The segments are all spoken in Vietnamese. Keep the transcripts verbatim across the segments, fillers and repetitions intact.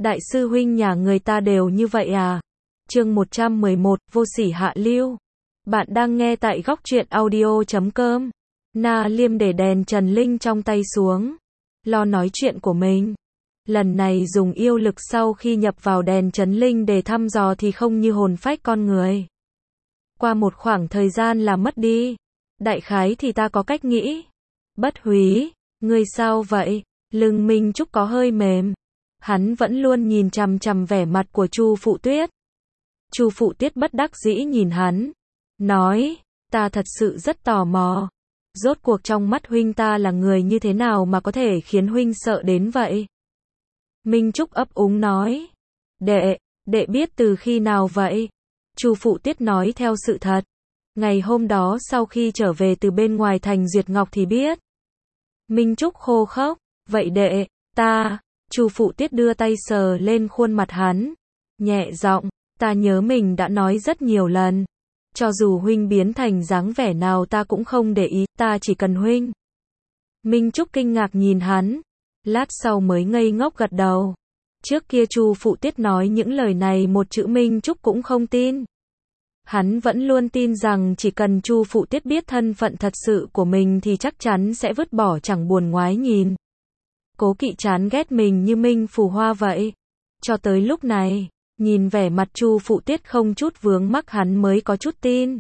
Đại sư huynh nhà người ta đều như vậy à? Chương một trăm mười một, vô sỉ hạ lưu. Bạn đang nghe tại góc truyện audio chấm com. Na Liêm để đèn Trần Linh trong tay xuống, lo nói chuyện của mình. Lần này dùng yêu lực sau khi nhập vào đèn Trần Linh để thăm dò thì không như hồn phách con người. Qua một khoảng thời gian là mất đi. Đại khái thì ta có cách nghĩ. Bất Húy, ngươi sao vậy? Lưng Minh Trúc có hơi mềm. Hắn vẫn luôn nhìn chằm chằm vẻ mặt của Chu Phụ Tuyết. Chu Phụ Tuyết bất đắc dĩ nhìn hắn, nói, ta thật sự rất tò mò. Rốt cuộc trong mắt huynh ta là người như thế nào mà có thể khiến huynh sợ đến vậy? Minh Trúc ấp úng nói, đệ, đệ biết từ khi nào vậy? Chu Phụ Tuyết nói theo sự thật. Ngày hôm đó sau khi trở về từ bên ngoài thành Duyệt Ngọc thì biết. Minh Trúc khô khốc, vậy đệ, ta, Chu Phụ Tuyết đưa tay sờ lên khuôn mặt hắn, nhẹ giọng, ta nhớ mình đã nói rất nhiều lần. Cho dù huynh biến thành dáng vẻ nào ta cũng không để ý, ta chỉ cần huynh. Minh Trúc kinh ngạc nhìn hắn, lát sau mới ngây ngốc gật đầu. Trước kia Chu Phụ Tuyết nói những lời này một chữ Minh Trúc cũng không tin. Hắn vẫn luôn tin rằng chỉ cần Chu Phụ Tuyết biết thân phận thật sự của mình thì chắc chắn sẽ vứt bỏ chẳng buồn ngoái nhìn. Cố kỵ chán ghét mình như Minh Phù Hoa vậy. Cho tới lúc này, nhìn vẻ mặt Chu Phụ Tuyết không chút vướng mắc hắn mới có chút tin.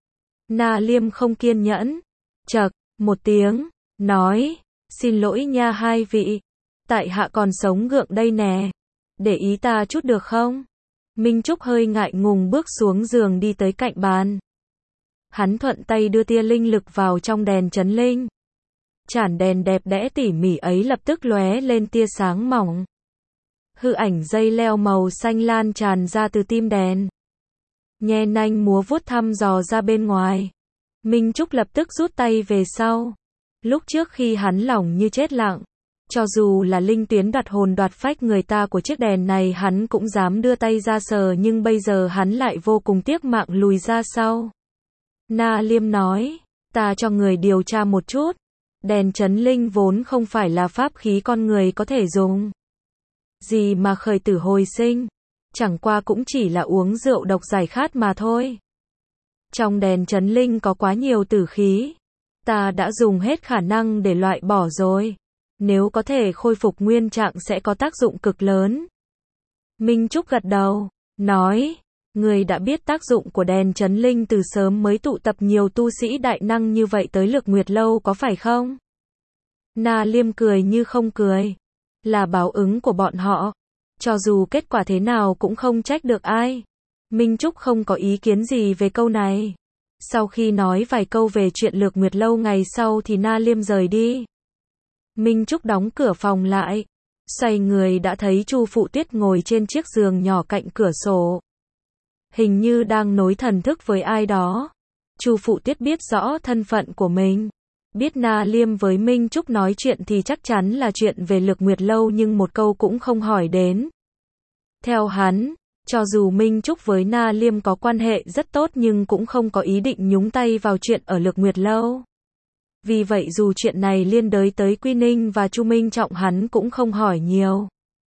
Na Liêm không kiên nhẫn, chậc, một tiếng, nói, xin lỗi nha hai vị, tại hạ còn sống gượng đây nè, để ý ta chút được không? Minh Trúc hơi ngại ngùng bước xuống giường đi tới cạnh bàn. Hắn thuận tay đưa tia linh lực vào trong đèn Trấn Linh. Chản đèn đẹp đẽ tỉ mỉ ấy lập tức lóe lên tia sáng mỏng. Hư ảnh dây leo màu xanh lan tràn ra từ tim đèn. Nhe nanh múa vuốt thăm dò ra bên ngoài. Minh Trúc lập tức rút tay về sau. Lúc trước khi hắn lỏng như chết lặng, cho dù là linh tuyến đoạt hồn đoạt phách người ta của chiếc đèn này hắn cũng dám đưa tay ra sờ, nhưng bây giờ hắn lại vô cùng tiếc mạng lùi ra sau. Na Liêm nói, ta cho người điều tra một chút. Đèn Trấn Linh vốn không phải là pháp khí con người có thể dùng. Gì mà khởi tử hồi sinh, chẳng qua cũng chỉ là uống rượu độc giải khát mà thôi. Trong đèn Trấn Linh có quá nhiều tử khí. Ta đã dùng hết khả năng để loại bỏ rồi. Nếu có thể khôi phục nguyên trạng sẽ có tác dụng cực lớn. Minh Trúc gật đầu, nói, người đã biết tác dụng của đèn Trấn Linh từ sớm mới tụ tập nhiều tu sĩ đại năng như vậy tới Lực Nguyệt Lâu có phải không? Na Liêm cười như không cười. Là báo ứng của bọn họ. Cho dù kết quả thế nào cũng không trách được ai. Minh Trúc không có ý kiến gì về câu này. Sau khi nói vài câu về chuyện Lực Nguyệt Lâu ngày sau thì Na Liêm rời đi. Minh Trúc đóng cửa phòng lại. Xoay người đã thấy Chu Phụ Tuyết ngồi trên chiếc giường nhỏ cạnh cửa sổ. Hình như đang nối thần thức với ai đó. Chu Phụ Tuyết biết rõ thân phận của mình. Biết Na Liêm với Minh Trúc nói chuyện thì chắc chắn là chuyện về Lực Nguyệt Lâu nhưng một câu cũng không hỏi đến. Theo hắn, cho dù Minh Trúc với Na Liêm có quan hệ rất tốt nhưng cũng không có ý định nhúng tay vào chuyện ở Lực Nguyệt Lâu. Vì vậy dù chuyện này liên đới tới Quy Ninh và Chu Minh Trọng hắn cũng không hỏi nhiều.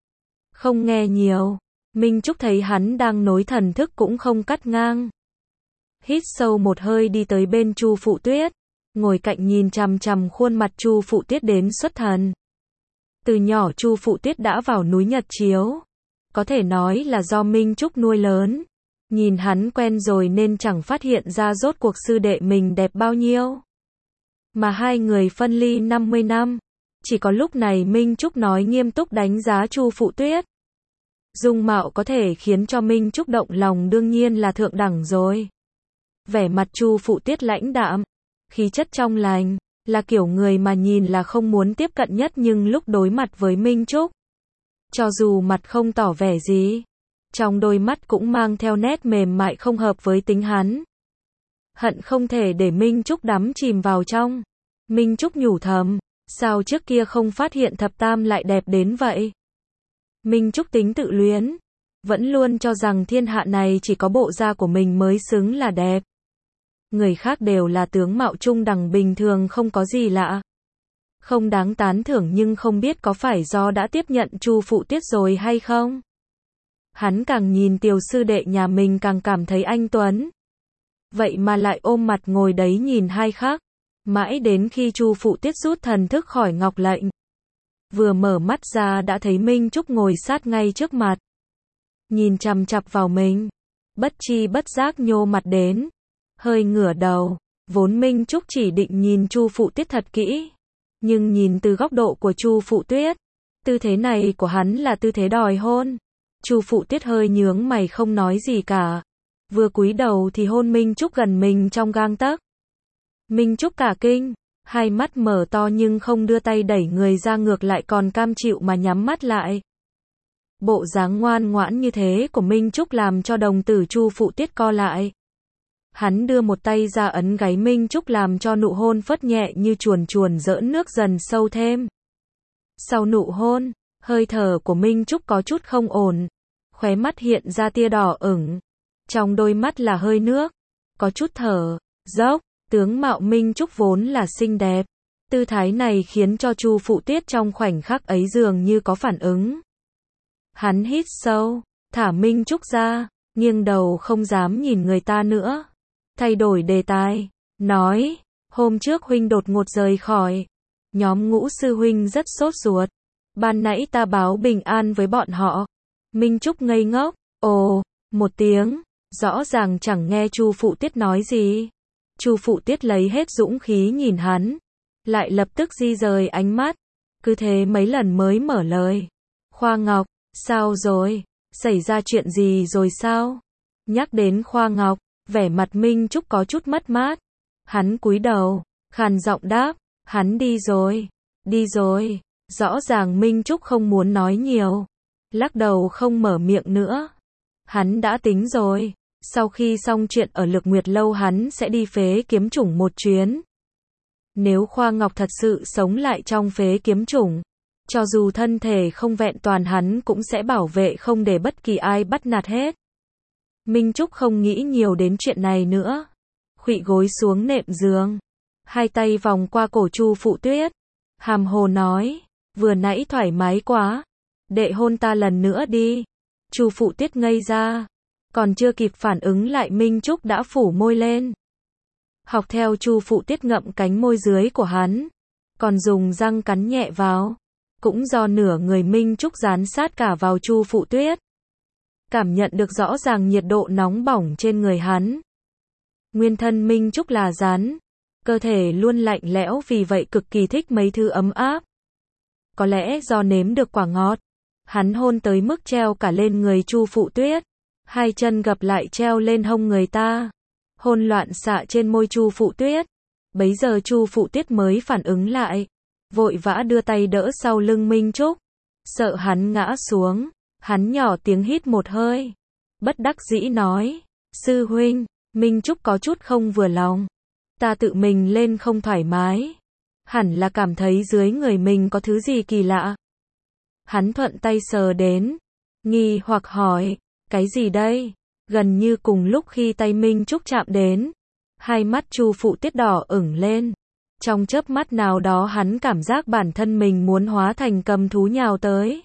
Không nghe nhiều. Minh Trúc thấy hắn đang nối thần thức cũng không cắt ngang. Hít sâu một hơi đi tới bên Chu Phụ Tuyết. Ngồi cạnh nhìn chằm chằm khuôn mặt Chu Phụ Tuyết đến xuất thần. Từ nhỏ Chu Phụ Tuyết đã vào núi Nhật Chiếu. Có thể nói là do Minh Trúc nuôi lớn. Nhìn hắn quen rồi nên chẳng phát hiện ra rốt cuộc sư đệ mình đẹp bao nhiêu. Mà hai người phân ly năm mươi năm. Chỉ có lúc này Minh Trúc nói nghiêm túc đánh giá Chu Phụ Tuyết. Dung mạo có thể khiến cho Minh Trúc động lòng đương nhiên là thượng đẳng rồi. Vẻ mặt Chu Phụ Tuyết lãnh đạm. Khí chất trong lành, là kiểu người mà nhìn là không muốn tiếp cận nhất nhưng lúc đối mặt với Minh Trúc. Cho dù mặt không tỏ vẻ gì, trong đôi mắt cũng mang theo nét mềm mại không hợp với tính hắn. Hận không thể để Minh Trúc đắm chìm vào trong. Minh Trúc nhủ thầm, sao trước kia không phát hiện thập tam lại đẹp đến vậy? Minh Trúc tính tự luyến, vẫn luôn cho rằng thiên hạ này chỉ có bộ da của mình mới xứng là đẹp. Người khác đều là tướng mạo trung đẳng bình thường không có gì lạ. Không đáng tán thưởng nhưng không biết có phải do đã tiếp nhận Chu Phụ Tiết rồi hay không? Hắn càng nhìn tiểu sư đệ nhà mình càng cảm thấy anh tuấn. Vậy mà lại ôm mặt ngồi đấy nhìn hai khắc. Mãi đến khi Chu Phụ Tiết rút thần thức khỏi ngọc lệnh. Vừa mở mắt ra đã thấy Minh Trúc ngồi sát ngay trước mặt. Nhìn chằm chằm vào mình. Bất chi bất giác nhô mặt đến. Hơi ngửa đầu. Vốn Minh Trúc chỉ định nhìn Chu Phụ Tiết thật kỹ. Nhưng nhìn từ góc độ của Chu Phụ Tuyết. Tư thế này của hắn là tư thế đòi hôn. Chu Phụ Tiết hơi nhướng mày không nói gì cả. Vừa cúi đầu thì hôn Minh Trúc gần mình trong gang tấc. Minh Trúc cả kinh. Hai mắt mở to nhưng không đưa tay đẩy người ra, ngược lại còn cam chịu mà nhắm mắt lại. Bộ dáng ngoan ngoãn như thế của Minh Trúc làm cho đồng tử Chu Phụ Tiết co lại. Hắn đưa một tay ra ấn gáy Minh Trúc làm cho nụ hôn phất nhẹ như chuồn chuồn giỡn nước dần sâu thêm. Sau nụ hôn, hơi thở của Minh Trúc có chút không ổn. Khóe mắt hiện ra tia đỏ ửng. Trong đôi mắt là hơi nước. Có chút thở dốc. Tướng mạo Minh Trúc vốn là xinh đẹp. Tư thái này khiến cho Chu Phụ Tiết trong khoảnh khắc ấy dường như có phản ứng. Hắn hít sâu, thả Minh Trúc ra, nghiêng đầu không dám nhìn người ta nữa. Thay đổi đề tài, nói, hôm trước huynh đột ngột rời khỏi. Nhóm Ngũ sư huynh rất sốt ruột. Ban nãy ta báo bình an với bọn họ. Minh Trúc ngây ngốc, ồ, một tiếng, rõ ràng chẳng nghe Chu Phụ Tiết nói gì. Chu Phụ Tiết lấy hết dũng khí nhìn hắn, lại lập tức di rời ánh mắt, cứ thế mấy lần mới mở lời. Khoa Ngọc, sao rồi? Xảy ra chuyện gì rồi sao? Nhắc đến Khoa Ngọc, vẻ mặt Minh Trúc có chút mất mát. Hắn cúi đầu, khàn giọng đáp, hắn đi rồi, đi rồi. Rõ ràng Minh Trúc không muốn nói nhiều, lắc đầu không mở miệng nữa. Hắn đã tính rồi. Sau khi xong chuyện ở Lực Nguyệt Lâu hắn sẽ đi Phế Kiếm Chủng một chuyến. Nếu Khoa Ngọc thật sự sống lại trong Phế Kiếm Chủng, cho dù thân thể không vẹn toàn hắn cũng sẽ bảo vệ không để bất kỳ ai bắt nạt hết. Minh Trúc không nghĩ nhiều đến chuyện này nữa. Khuỵu gối xuống nệm giường, hai tay vòng qua cổ Chu Phụ Tuyết, hàm hồ nói, vừa nãy thoải mái quá, đệ hôn ta lần nữa đi. Chu Phụ Tuyết ngây ra. Còn chưa kịp phản ứng lại Minh Trúc đã phủ môi lên. Học theo Chu Phụ Tiết ngậm cánh môi dưới của hắn. Còn dùng răng cắn nhẹ vào. Cũng do nửa người Minh Trúc dán sát cả vào Chu Phụ Tuyết. Cảm nhận được rõ ràng nhiệt độ nóng bỏng trên người hắn. Nguyên thân Minh Trúc là rắn. Cơ thể luôn lạnh lẽo vì vậy cực kỳ thích mấy thứ ấm áp. Có lẽ do nếm được quả ngọt. Hắn hôn tới mức treo cả lên người Chu Phụ Tuyết. Hai chân gập lại treo lên hông người ta. Hôn loạn xạ trên môi Chu Phụ Tuyết. Bấy giờ Chu Phụ Tuyết mới phản ứng lại. Vội vã đưa tay đỡ sau lưng Minh Trúc. Sợ hắn ngã xuống. Hắn nhỏ tiếng hít một hơi. Bất đắc dĩ nói. Sư huynh, Minh Trúc có chút không vừa lòng. Ta tự mình lên không thoải mái. Hẳn là cảm thấy dưới người mình có thứ gì kỳ lạ. Hắn thuận tay sờ đến. Nghi hoặc hỏi. Cái gì đây? Gần như cùng lúc khi tay Minh Trúc chạm đến, hai mắt Chu Phụ Tiết đỏ ửng lên. Trong chớp mắt nào đó hắn cảm giác bản thân mình muốn hóa thành cầm thú nhào tới.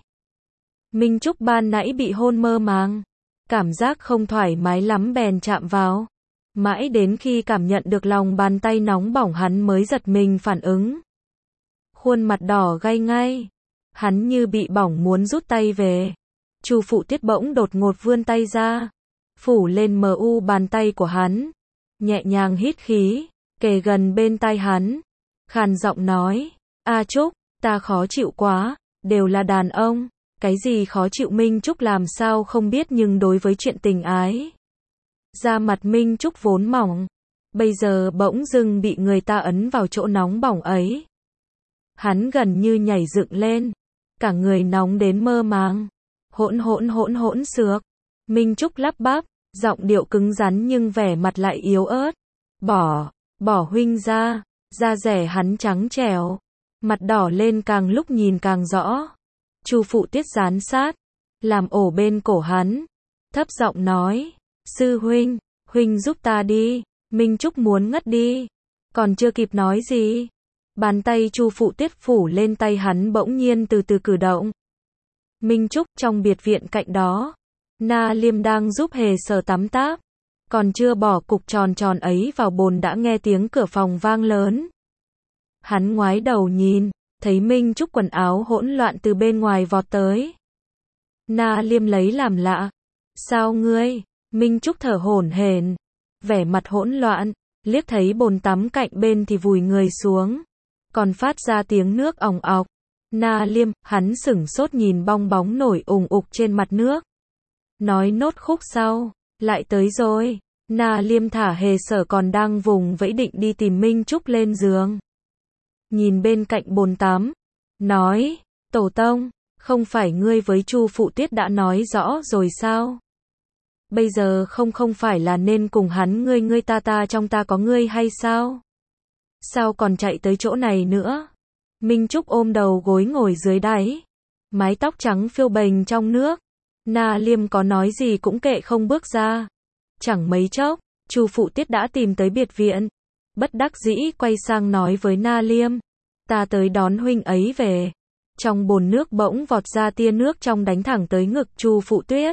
Minh Trúc ban nãy bị hôn mơ màng, cảm giác không thoải mái lắm bèn chạm vào. Mãi đến khi cảm nhận được lòng bàn tay nóng bỏng hắn mới giật mình phản ứng. Khuôn mặt đỏ gay ngay. Hắn như bị bỏng muốn rút tay về. Chu Phụ Tiết bỗng đột ngột vươn tay ra, phủ lên mờ u bàn tay của hắn, nhẹ nhàng hít khí, kề gần bên tai hắn, khàn giọng nói, A Trúc, ta khó chịu quá, đều là đàn ông, cái gì khó chịu Minh Trúc làm sao không biết nhưng đối với chuyện tình ái. Da mặt Minh Trúc vốn mỏng, bây giờ bỗng dưng bị người ta ấn vào chỗ nóng bỏng ấy. Hắn gần như nhảy dựng lên, cả người nóng đến mơ màng. Hỗn hỗn hỗn hỗn xược. Minh Trúc lắp bắp, giọng điệu cứng rắn nhưng vẻ mặt lại yếu ớt. Bỏ, bỏ huynh ra. Da rẻ hắn trắng trẻo, mặt đỏ lên càng lúc nhìn càng rõ. Chu Phụ Tiết dán sát, làm ổ bên cổ hắn, thấp giọng nói, sư huynh, huynh giúp ta đi. Minh Trúc muốn ngất đi, còn chưa kịp nói gì, Bàn tay Chu Phụ Tiết phủ lên tay hắn bỗng nhiên từ từ cử động. Minh Trúc trong biệt viện cạnh đó. Na Liêm đang giúp Hề Sở tắm táp. Còn chưa bỏ cục tròn tròn ấy vào bồn đã nghe tiếng cửa phòng vang lớn. Hắn ngoái đầu nhìn, thấy Minh Trúc quần áo hỗn loạn từ bên ngoài vọt tới. Na Liêm lấy làm lạ. Sao ngươi? Minh Trúc thở hổn hển, vẻ mặt hỗn loạn, liếc thấy bồn tắm cạnh bên thì vùi người xuống. Còn phát ra tiếng nước ỏng ọc. Na Liêm, hắn sửng sốt nhìn bong bóng nổi ùng ục trên mặt nước. Nói nốt khúc sau, lại tới rồi. Na Liêm thả Hề Sở còn đang vùng vẫy định đi tìm Minh Trúc lên giường. Nhìn bên cạnh bồn tắm, nói, Tổ tông, không phải ngươi với Chu Phụ Tiết đã nói rõ rồi sao? Bây giờ không không phải là nên cùng hắn ngươi ngươi ta ta trong ta có ngươi hay sao? Sao còn chạy tới chỗ này nữa? Minh Trúc ôm đầu gối ngồi dưới đáy, mái tóc trắng phiêu bềnh trong nước. Na Liêm có nói gì cũng kệ không bước ra. Chẳng mấy chốc, Chu Phụ Tiết đã tìm tới biệt viện. Bất đắc dĩ quay sang nói với Na Liêm, ta tới đón huynh ấy về. Trong bồn nước bỗng vọt ra tia nước trong đánh thẳng tới ngực Chu Phụ Tiết.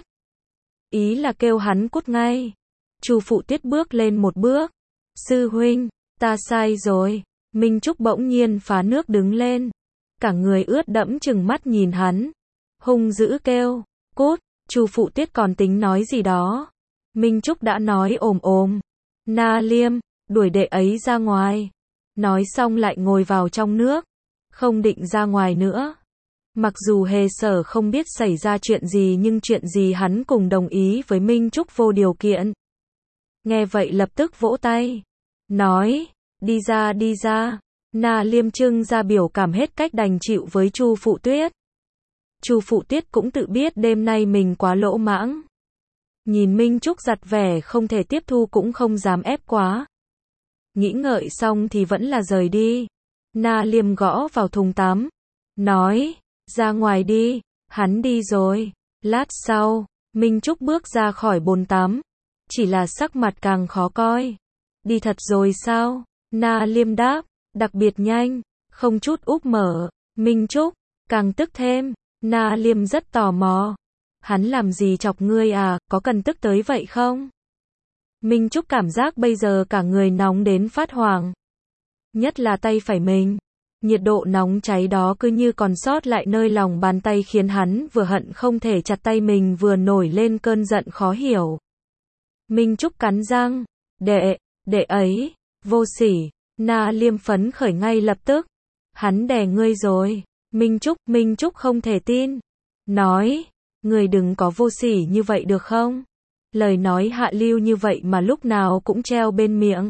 Ý là kêu hắn cút ngay. Chu Phụ Tiết bước lên một bước. Sư huynh, ta sai rồi. Minh Trúc bỗng nhiên phá nước đứng lên. Cả người ướt đẫm chừng mắt nhìn hắn. Hung dữ kêu, cút. Chu Phụ Tiết còn tính nói gì đó. Minh Trúc đã nói ồm ồm. Na Liêm, đuổi đệ ấy ra ngoài. Nói xong lại ngồi vào trong nước. Không định ra ngoài nữa. Mặc dù Hề Sở không biết xảy ra chuyện gì nhưng chuyện gì hắn cùng đồng ý với Minh Trúc vô điều kiện. Nghe vậy lập tức vỗ tay. Nói, đi ra đi ra. Na Liêm trưng ra biểu cảm hết cách đành chịu với Chu Phụ Tiết. Chu Phụ Tiết cũng tự biết đêm nay mình quá lỗ mãng. Nhìn Minh Trúc giặt vẻ không thể tiếp thu cũng không dám ép quá. Nghĩ ngợi xong thì vẫn là rời đi. Na Liêm gõ vào thùng tắm. Nói, ra ngoài đi. Hắn đi rồi. Lát sau, Minh Trúc bước ra khỏi bồn tắm. Chỉ là sắc mặt càng khó coi. Đi thật rồi sao? Na Liêm đáp, đặc biệt nhanh, không chút úp mở. Minh Trúc càng tức thêm. Na Liêm rất tò mò. Hắn làm gì chọc ngươi à, có cần tức tới vậy không? Minh Trúc cảm giác bây giờ cả người nóng đến phát hoảng. Nhất là tay phải mình. Nhiệt độ nóng cháy đó cứ như còn sót lại nơi lòng bàn tay khiến hắn vừa hận không thể chặt tay mình vừa nổi lên cơn giận khó hiểu. Minh Trúc cắn răng. Đệ, đệ ấy, vô sỉ. Na Liêm phấn khởi ngay lập tức. Hắn đè ngươi rồi. Minh Trúc, Minh Trúc không thể tin. Nói, ngươi đừng có vô sỉ như vậy được không? Lời nói hạ lưu như vậy mà lúc nào cũng treo bên miệng.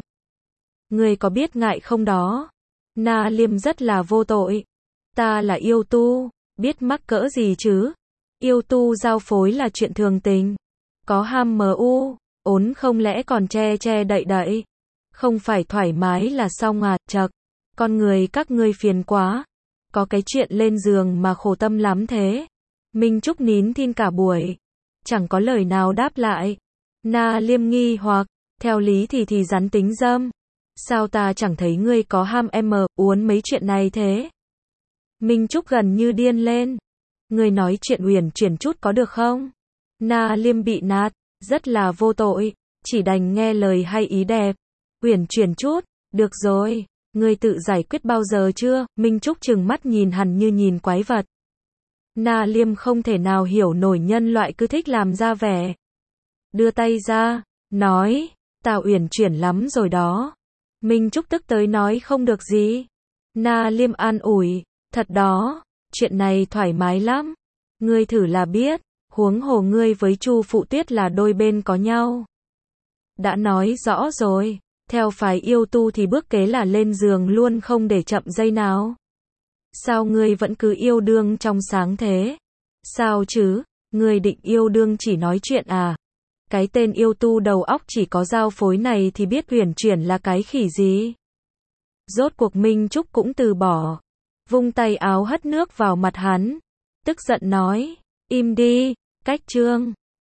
Ngươi có biết ngại không đó? Na Liêm rất là vô tội. Ta là yêu tu, biết mắc cỡ gì chứ? Yêu tu giao phối là chuyện thường tình. Có ham mờ u, ốn không lẽ còn che che đậy đậy. Không phải thoải mái là xong à, chật. Con người các ngươi phiền quá. Có cái chuyện lên giường mà khổ tâm lắm thế. Minh Trúc nín thin cả buổi. Chẳng có lời nào đáp lại. Na Liêm nghi hoặc, theo lý thì thì rắn tính dâm. Sao ta chẳng thấy ngươi có ham em uốn mấy chuyện này thế? Minh Trúc gần như điên lên. Ngươi nói chuyện uyển chuyển chút có được không? Na Liêm bị nạt, rất là vô tội, chỉ đành nghe lời hay ý đẹp. Uyển chuyển chút, được rồi, ngươi tự giải quyết bao giờ chưa? Minh Trúc trừng mắt nhìn hắn như nhìn quái vật. Na Liêm không thể nào hiểu nổi nhân loại cứ thích làm ra vẻ. Đưa tay ra, nói, ta uyển chuyển lắm rồi đó. Minh Trúc tức tới nói không được gì. Na Liêm an ủi, thật đó, chuyện này thoải mái lắm. Ngươi thử là biết, huống hồ ngươi với Chu Phụ Tiết là đôi bên có nhau. Đã nói rõ rồi, theo phái yêu tu thì bước kế là lên giường luôn không để chậm giây nào. Sao ngươi vẫn cứ yêu đương trong sáng thế? Sao chứ, ngươi định yêu đương chỉ nói chuyện à? Cái tên yêu tu đầu óc chỉ có giao phối này thì biết uyển chuyển là cái khỉ gì? Rốt cuộc Minh Trúc cũng từ bỏ. Vung tay áo hất nước vào mặt hắn. Tức giận nói, im đi, cách chương.